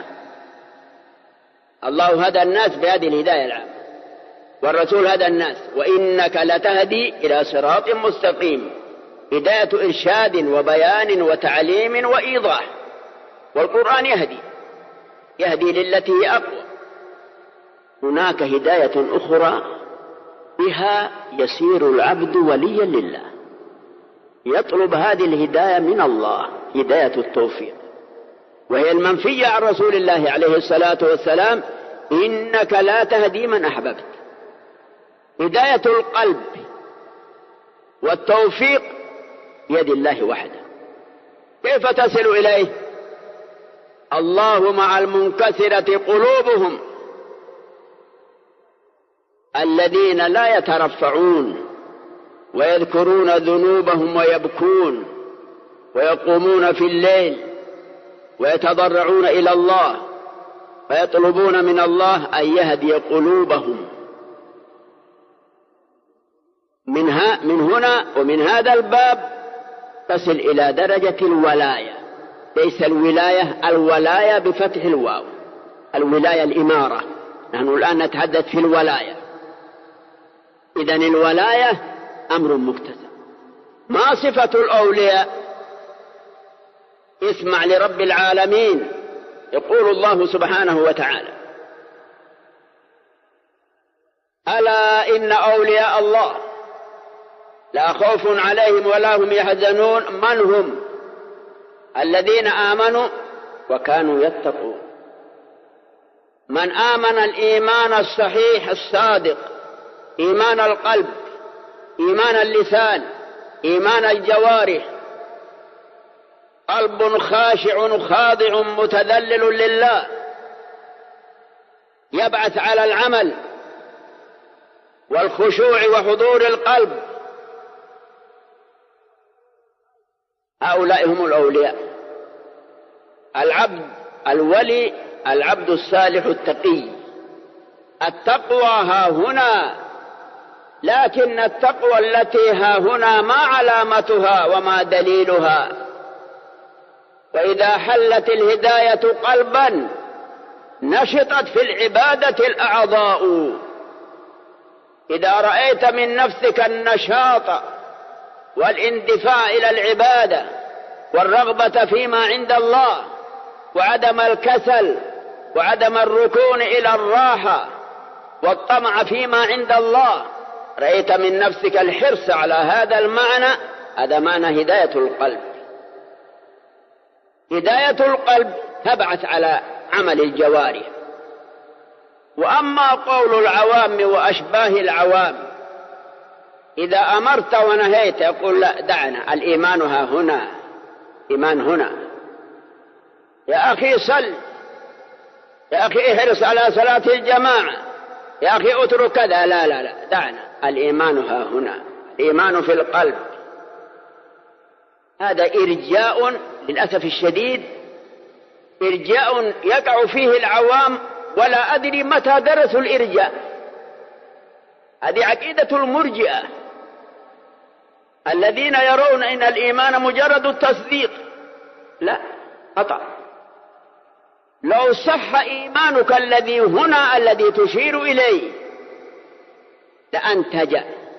Speaker 4: الله هدى الناس بهذه الهداية العامة، والرسول هدى الناس، وإنك لتهدي إلى صراط مستقيم، هداية إرشاد وبيان وتعليم وإيضاح. والقرآن يهدي للتي هي أقوى. هناك هداية أخرى بها يسير العبد وليا لله، يطلب هذه الهداية من الله، هداية التوفيق، وهي المنفية عن رسول الله عليه الصلاة والسلام: إنك لا تهدي من أحببت. هداية القلب والتوفيق بيد الله وحده. كيف تصل إليه؟ الله مع المنكسرة قلوبهم الذين لا يترفعون ويذكرون ذنوبهم ويبكون ويقومون في الليل ويتضرعون إلى الله ويطلبون من الله أن يهدي قلوبهم. من هنا ومن هذا الباب تصل إلى درجة الولاية. ليس الولاية بفتح الواو، الولاية الإمارة. نحن الآن نتحدث في الولاية. إذن الولاية أمر مكتسب. ما صفة الأولياء؟ اسمع لرب العالمين، يقول الله سبحانه وتعالى: ألا إن أولياء الله لا خوف عليهم ولا هم يحزنون. من هم؟ الذين آمنوا وكانوا يتقون. من آمن الإيمان الصحيح الصادق، إيمان القلب، إيمان اللسان، إيمان الجوارح، قلب خاشع خاضع متذلل لله، يبعث على العمل والخشوع وحضور القلب. هؤلاء هم الأولياء. العبد الولي العبد الصالح التقي. التقوى ها هنا، لكن التقوى التي ها هنا ما علامتها وما دليلها؟ وإذا حلت الهداية قلبا نشطت في العبادة الأعضاء. إذا رأيت من نفسك النشاط والاندفاع إلى العبادة والرغبة فيما عند الله وعدم الكسل وعدم الركون إلى الراحة والطمع فيما عند الله، رأيت من نفسك الحرص على هذا المعنى، هذا معنى هداية القلب. هداية القلب تبعث على عمل الجوارح. وأما قول العوام وأشباه العوام: إذا أمرت ونهيت، يقول: لا، دعنا، الإيمان ها هنا، إيمان هنا. يا أخي صل، يا أخي احرص على صلاة الجماعة، يا أخي اترك كذا. لا لا لا، دعنا، الإيمان ها هنا، الإيمان في القلب. هذا إرجاء للأسف الشديد، إرجاء يقع فيه العوام ولا أدري متى درسوا الإرجاء. هذه عقيدة المرجئة الذين يرون أن الإيمان مجرد التصديق. لا، خطأ. لو صح إيمانك الذي هنا الذي تشير إليه لأنتج.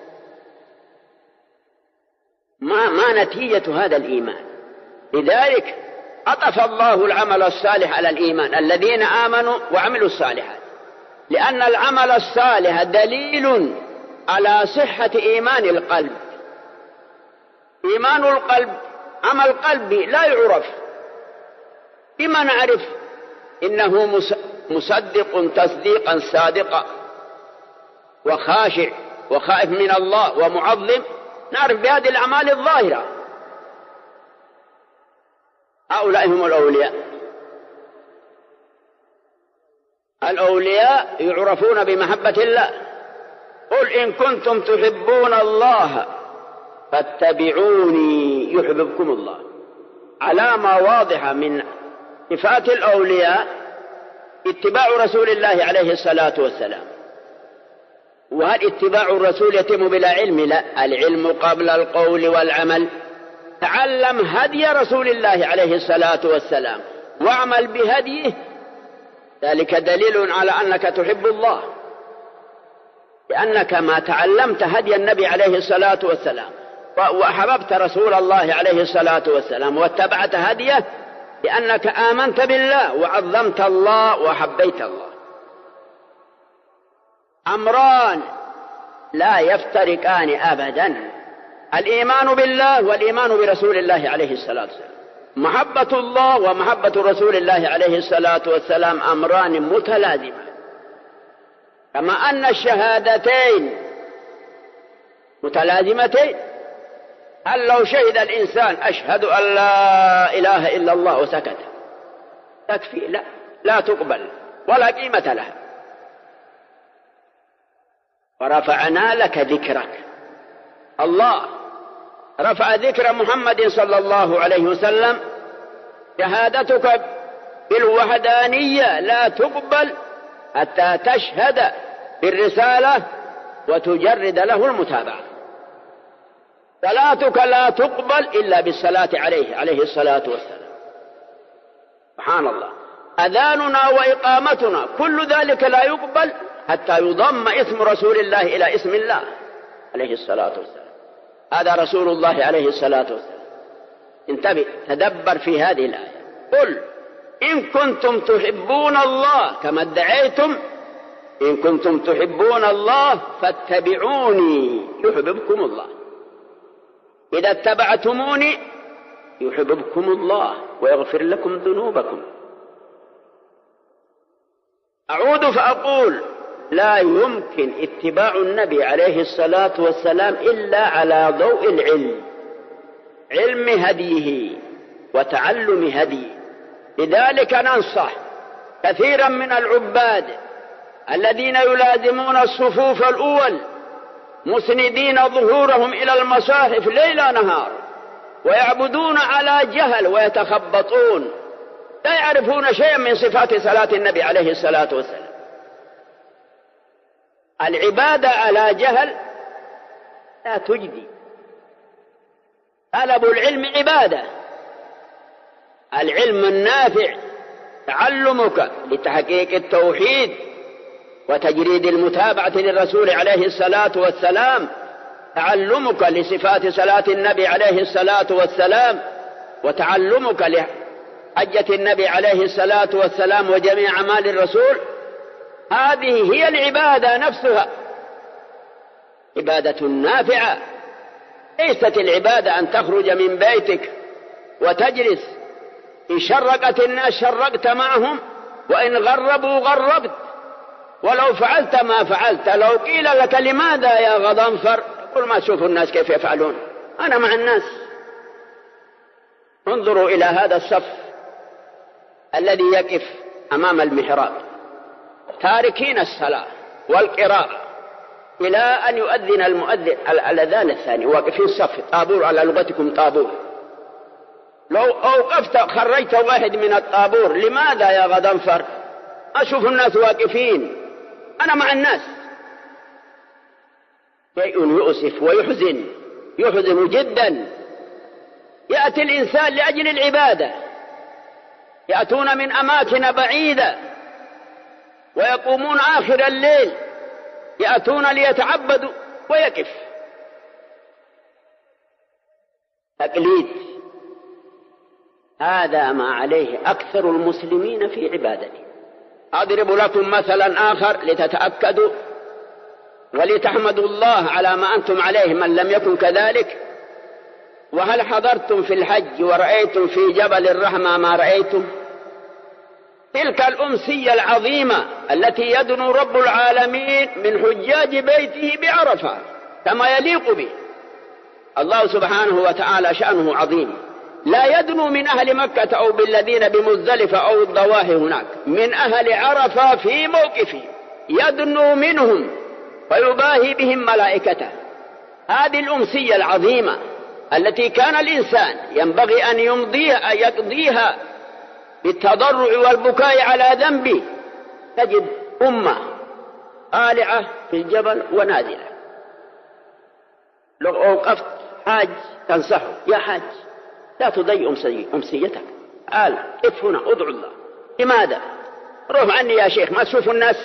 Speaker 4: ما نتيجة هذا الإيمان؟ لذلك عطف الله العمل الصالح على الإيمان: الذين آمنوا وعملوا الصالحات، لأن العمل الصالح دليل على صحة إيمان القلب. إيمان القلب عمل قلبي لا يعرف. بما نعرف إنه مصدق تصديقا صادقا وخاشع وخائف من الله ومعظم، نعرف بهذه الأعمال الظاهرة. هؤلاء هم الأولياء. الأولياء يعرفون بمحبة الله. قل إن كنتم تحبون الله فاتبعوني يحببكم الله. علامة واضحة من صفات الأولياء اتباع رسول الله عليه الصلاة والسلام. وهل اتباع الرسول يتم بلا علم؟ لا، العلم قبل القول والعمل. تعلم هدي رسول الله عليه الصلاة والسلام واعمل بهديه، ذلك دليل على أنك تحب الله، لأنك ما تعلمت هدي النبي عليه الصلاة والسلام وأحببت رسول الله عليه الصلاة والسلام واتبعت هديه، لأنك آمنت بالله وعظمت الله وحبيت الله. أمران لا يفترقان أبدا: الإيمان بالله والإيمان برسول الله عليه الصلاة والسلام. محبة الله ومحبة رسول الله عليه الصلاة والسلام أمران متلازمان، كما أن الشهادتين متلازمتين. هل لو شهد الإنسان أشهد أن لا إله إلا الله وسكت تكفي؟ لا تقبل ولا قيمة لها. ورفعنا لك ذكرك. الله رفع ذكر محمد صلى الله عليه وسلم. شهادتك بالوحدانية لا تقبل حتى تشهد بالرسالة وتجرد له المتابعة. صلاتك لا تقبل إلا بالصلاة عليه الصلاة والسلام. سبحان الله. أذاننا وإقامتنا كل ذلك لا يقبل حتى يضم اسم رسول الله إلى اسم الله عليه الصلاة والسلام. هذا رسول الله عليه الصلاة والسلام. انتبه، تدبر في هذه الآية. قل إن كنتم تحبون الله، كما ادعيتم إن كنتم تحبون الله فاتبعوني يحببكم الله. إذا اتبعتموني يحببكم الله ويغفر لكم ذنوبكم. أعود فأقول: لا يمكن اتباع النبي عليه الصلاة والسلام إلا على ضوء العلم، علم هديه وتعلم هديه. لذلك ننصح كثيرا من العباد الذين يلازمون الصفوف الأول مسندين ظهورهم إلى المصاحف ليل نهار ويعبدون على جهل ويتخبطون، لا يعرفون شيئا من صفات صلاة النبي عليه الصلاة والسلام. العبادة على جهل لا تجدي. طلب العلم عبادة. العلم النافع تعلمك لتحقيق التوحيد وتجريد المتابعة للرسول عليه الصلاة والسلام، تعلمك لصفات صلاة النبي عليه الصلاة والسلام، وتعلمك لحجة النبي عليه الصلاة والسلام وجميع أعمال الرسول. هذه هي العبادة نفسها، عبادة نافعة. ليست العبادة أن تخرج من بيتك وتجلس، إن شرقت الناس شرقت معهم، وإن غربوا غربت، ولو فعلت ما فعلت. لو قيل لك لماذا يا غضنفر قل ما تشوف الناس كيف يفعلون، أنا مع الناس. انظروا إلى هذا الصف الذي يقف أمام المحراب تاركين الصلاة والقراءة إلى أن يؤذن المؤذن الأذان الثاني، واقفين صف طابور، على لغتكم طابور. لو أوقفت خرجت واحد من الطابور، لماذا يا غضنفر؟ أشوف الناس واقفين، أنا مع الناس. شيء يؤسف ويحزن، يحزن جدا. يأتي الإنسان لأجل العبادة، يأتون من أماكن بعيدة ويقومون آخر الليل، يأتون ليتعبدوا ويقف. تقليد. هذا ما عليه أكثر المسلمين في عبادته. أضرب لكم مثلا آخر لتتأكدوا ولتحمدوا الله على ما أنتم عليه من لم يكن كذلك. وهل حضرتم في الحج ورأيتم في جبل الرحمة ما رأيتم؟ تلك الأمسية العظيمة التي يدنو رب العالمين من حجاج بيته بعرفة كما يليق به. الله سبحانه وتعالى شأنه عظيم، لا يدنو من أهل مكة أو بالذين بمزدلفة أو الضواحي هناك، من أهل عرفة في موقفه يدنو منهم ويباهي بهم ملائكته. هذه الأمسية العظيمة التي كان الإنسان ينبغي أن يقضيها بالتضرع والبكاء على ذنبه، تجد أمة آلعة في الجبل ونازلة. لو أوقفت حاج تنصحه: يا حاج لا تضيع أمسيتك، قال قف هنا ادعو الله. لماذا؟ روح عني يا شيخ، ما تشوف الناس؟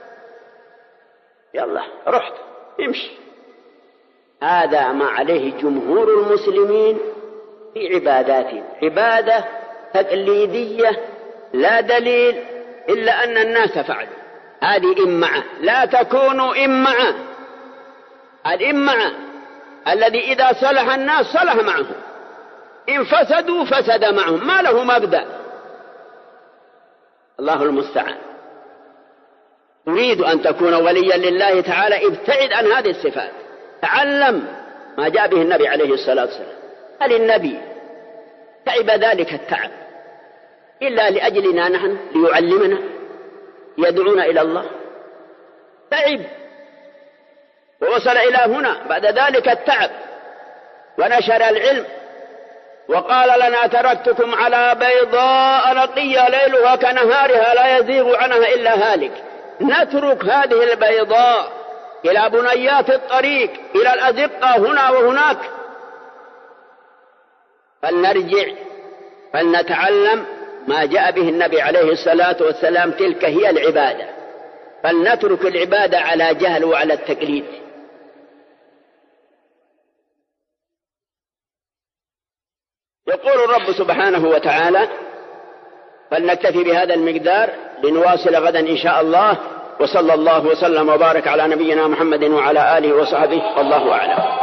Speaker 4: يلا رحت امشي. هذا ما عليه جمهور المسلمين في عباداتهم، عبادة تقليدية لا دليل إلا أن الناس فعلوا. هذه إمعة، لا تكونوا إمعة. الإمعة الذي إذا صلح الناس صلح معهم، إن فسدوا فسد معهم، ما له مبدأ. الله المستعان. تريد أن تكون وليا لله تعالى، ابتعد عن هذه الصفات، تعلم ما جاء به النبي عليه الصلاة والسلام. هل النبي تعب ذلك التعب إلا لأجلنا نحن، ليعلمنا، يدعونا إلى الله؟ تعب ووصل إلى هنا بعد ذلك التعب ونشر العلم وقال لنا: تركتكم على بيضاء نقية ليلها كنهارها لا يزيغ عنها إلا هالك. نترك هذه البيضاء إلى بنيات الطريق، إلى الأزقة هنا وهناك. فلنرجع فلنتعلم ما جاء به النبي عليه الصلاة والسلام، تلك هي العبادة. فلنترك العبادة على جهل وعلى التقليد. يقول الرب سبحانه وتعالى: فلنكتفي بهذا المقدار، لنواصل غدا إن شاء الله. وصلى الله وسلم وبارك على نبينا محمد وعلى آله وصحبه، والله أعلم.